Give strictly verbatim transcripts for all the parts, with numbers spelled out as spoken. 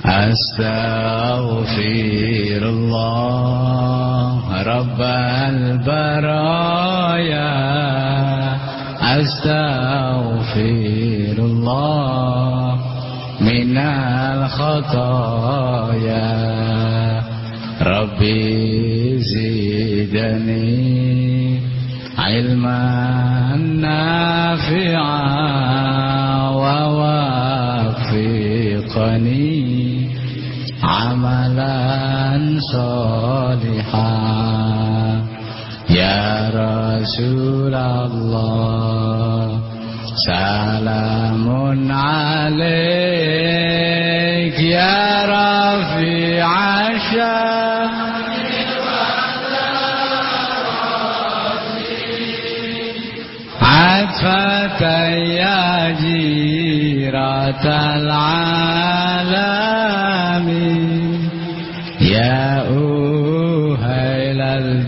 Astaghfirullah Rabbal baraya Astaghfirullah minal khataya Rabbi zidani ilman nafi'a wa wafiqani amalan salihah ya Rasulullah salamun alaik ya rafi'asya atfataya jiratal alami ya uhailal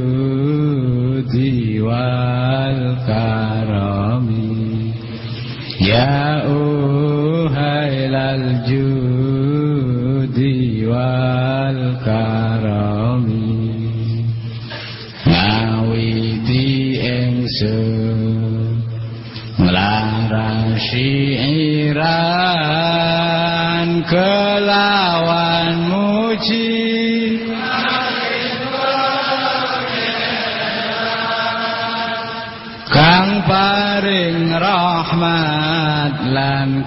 judi wal karami ya uhailal judi wal karami ngawiti ingsun nglarang syiiran kelawan muji kang paring rahmat lan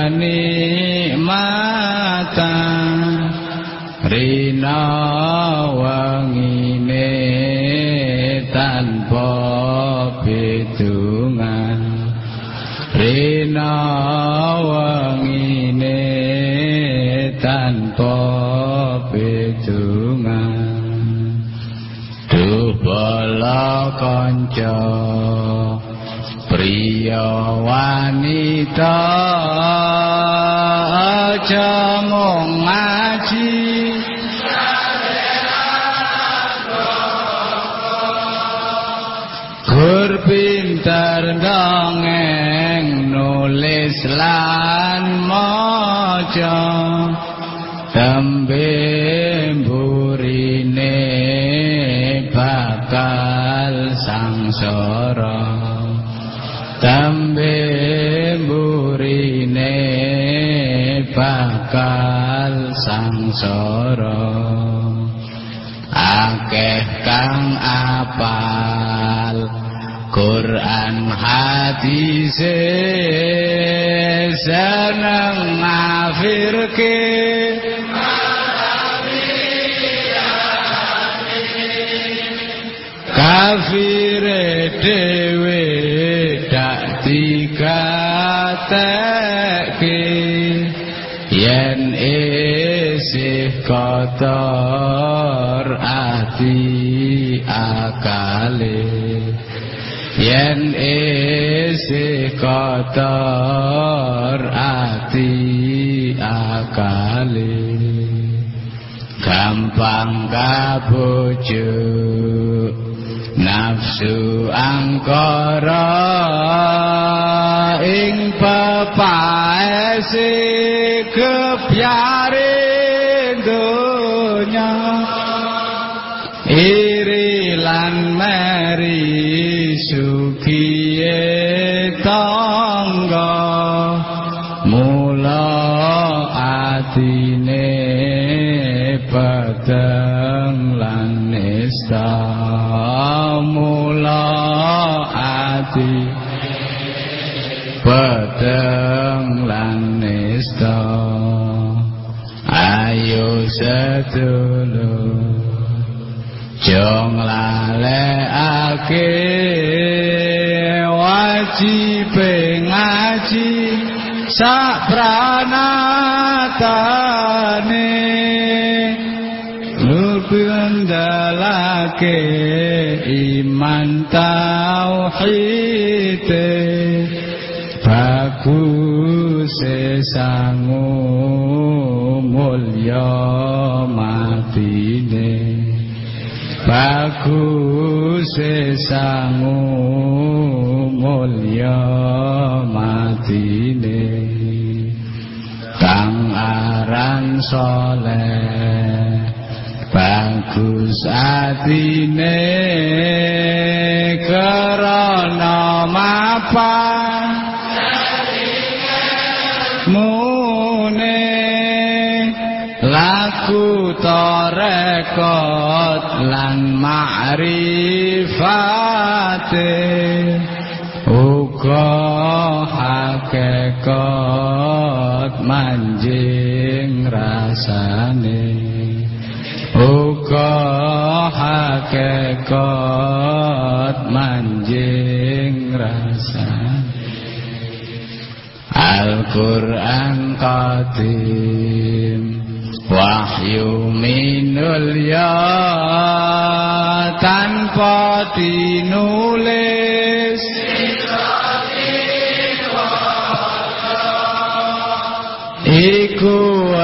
kenikmatan rina wangine tanpa pitungan rina wangine tanpa pitungan duh bala kanca priya wanita aja mung ngaji gur pinter dongeng nulis lan maca tembe mburine bakal sangsara tembe mburine bakal sangsara akeh kang apal Quran hadise seneng ngafirke kafire dewe dak dikatekke yen isih kotor ati akale yen isih kotor ati akale gampang kabujuk nafsu angkara ing pepaese kebyare donya iri lan meri sukiye tangga mula atine padang lan nista mula ati padang lan nista ayo sedulur jong lalekake wajib ngaji sak pranatane lupundalake iman tauhid bagus sangu mulya matine bagus sangu mulya matine kang aran soleh bagus atine karana mapan mune laku tarekat lan ma'rifate uga hakikat manjing rasane uga hakikat manjing rasane Al-Qur'an qadim wahyu minul ya tanpa dinulis iku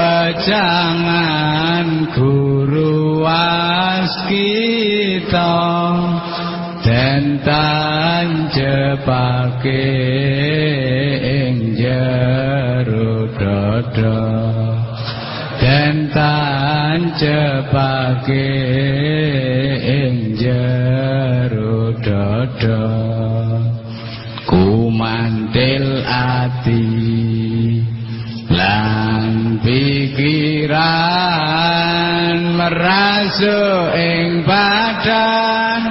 ajangan guru waskita den tanjepake ing jero dada den tanjepake ing jero dada kumantil ati lan pikiran merasuk ing badan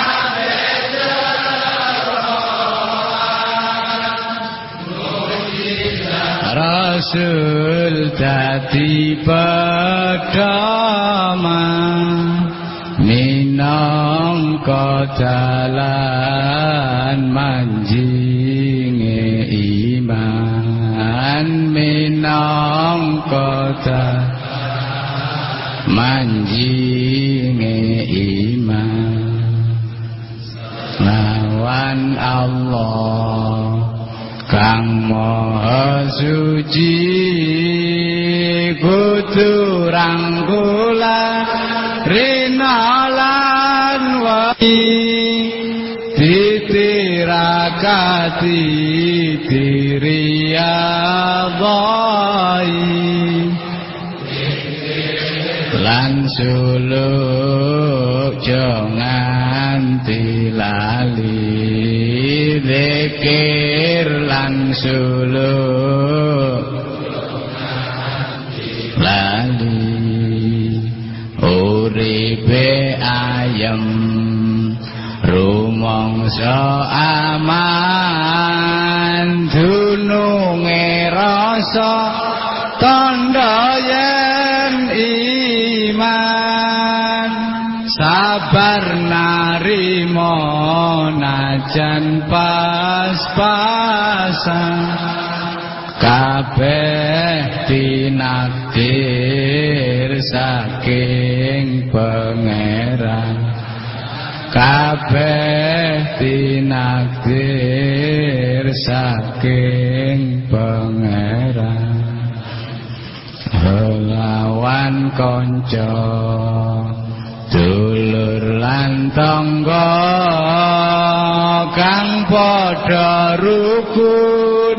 Rasul dadi pedoman minangka dalan manjinge iman minangka dalan manjinge iman lawan Allah Kang Maha Suci kudu rangkulan rina lan wahi ditirakati diriyadhai lan suluk jangan tilali zikir lan suluk lali uripe ayem rumangsa aman dununge rasa tandha yen iman sabar narima najan pas-pasan kabeh tinakdir saking pangeran kabeh tinakdir saking pangeran lawan kanca dulur lan tangga kang padha rukun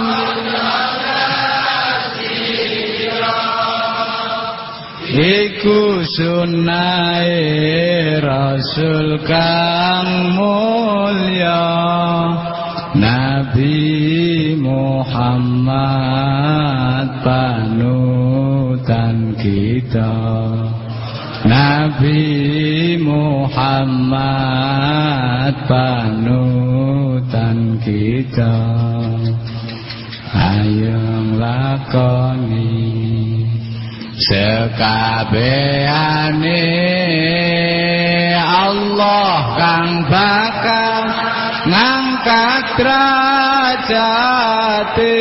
iku sunnahe Rasul kang mulya Nabi Muhammad panutan kita Nabi Muhammad panutan kita ayo lakoni sekabehane Allah kang bakal ngangkat derajate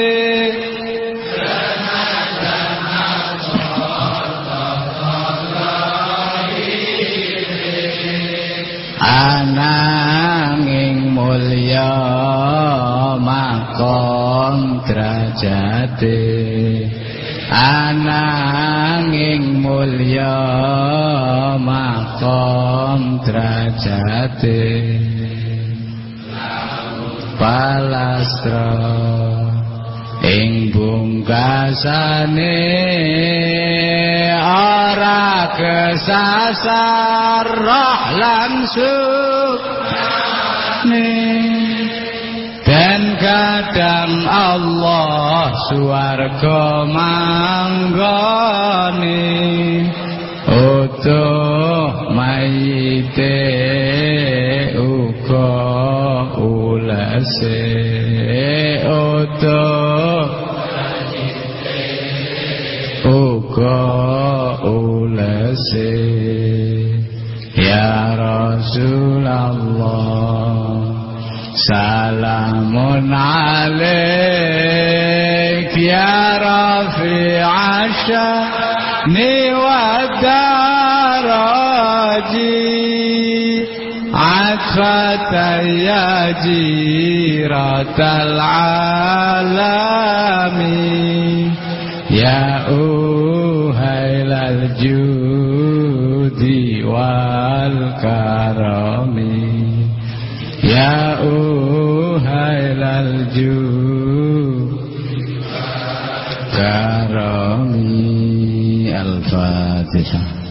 ananging mulya makom derajate ananging mulya makom derajate palastra ing bungkasane ora kesasar roh langsung dan kadang Allah swarga manggone utuh mayite uga ulase utuh uga ulase ya Rasulullah salamun alaik ya rafi'a sya'ni wa daraji atfatan ya jiratal alami ya uhailal judi wal karami ya uhailal judi karami. Al-Fatihah.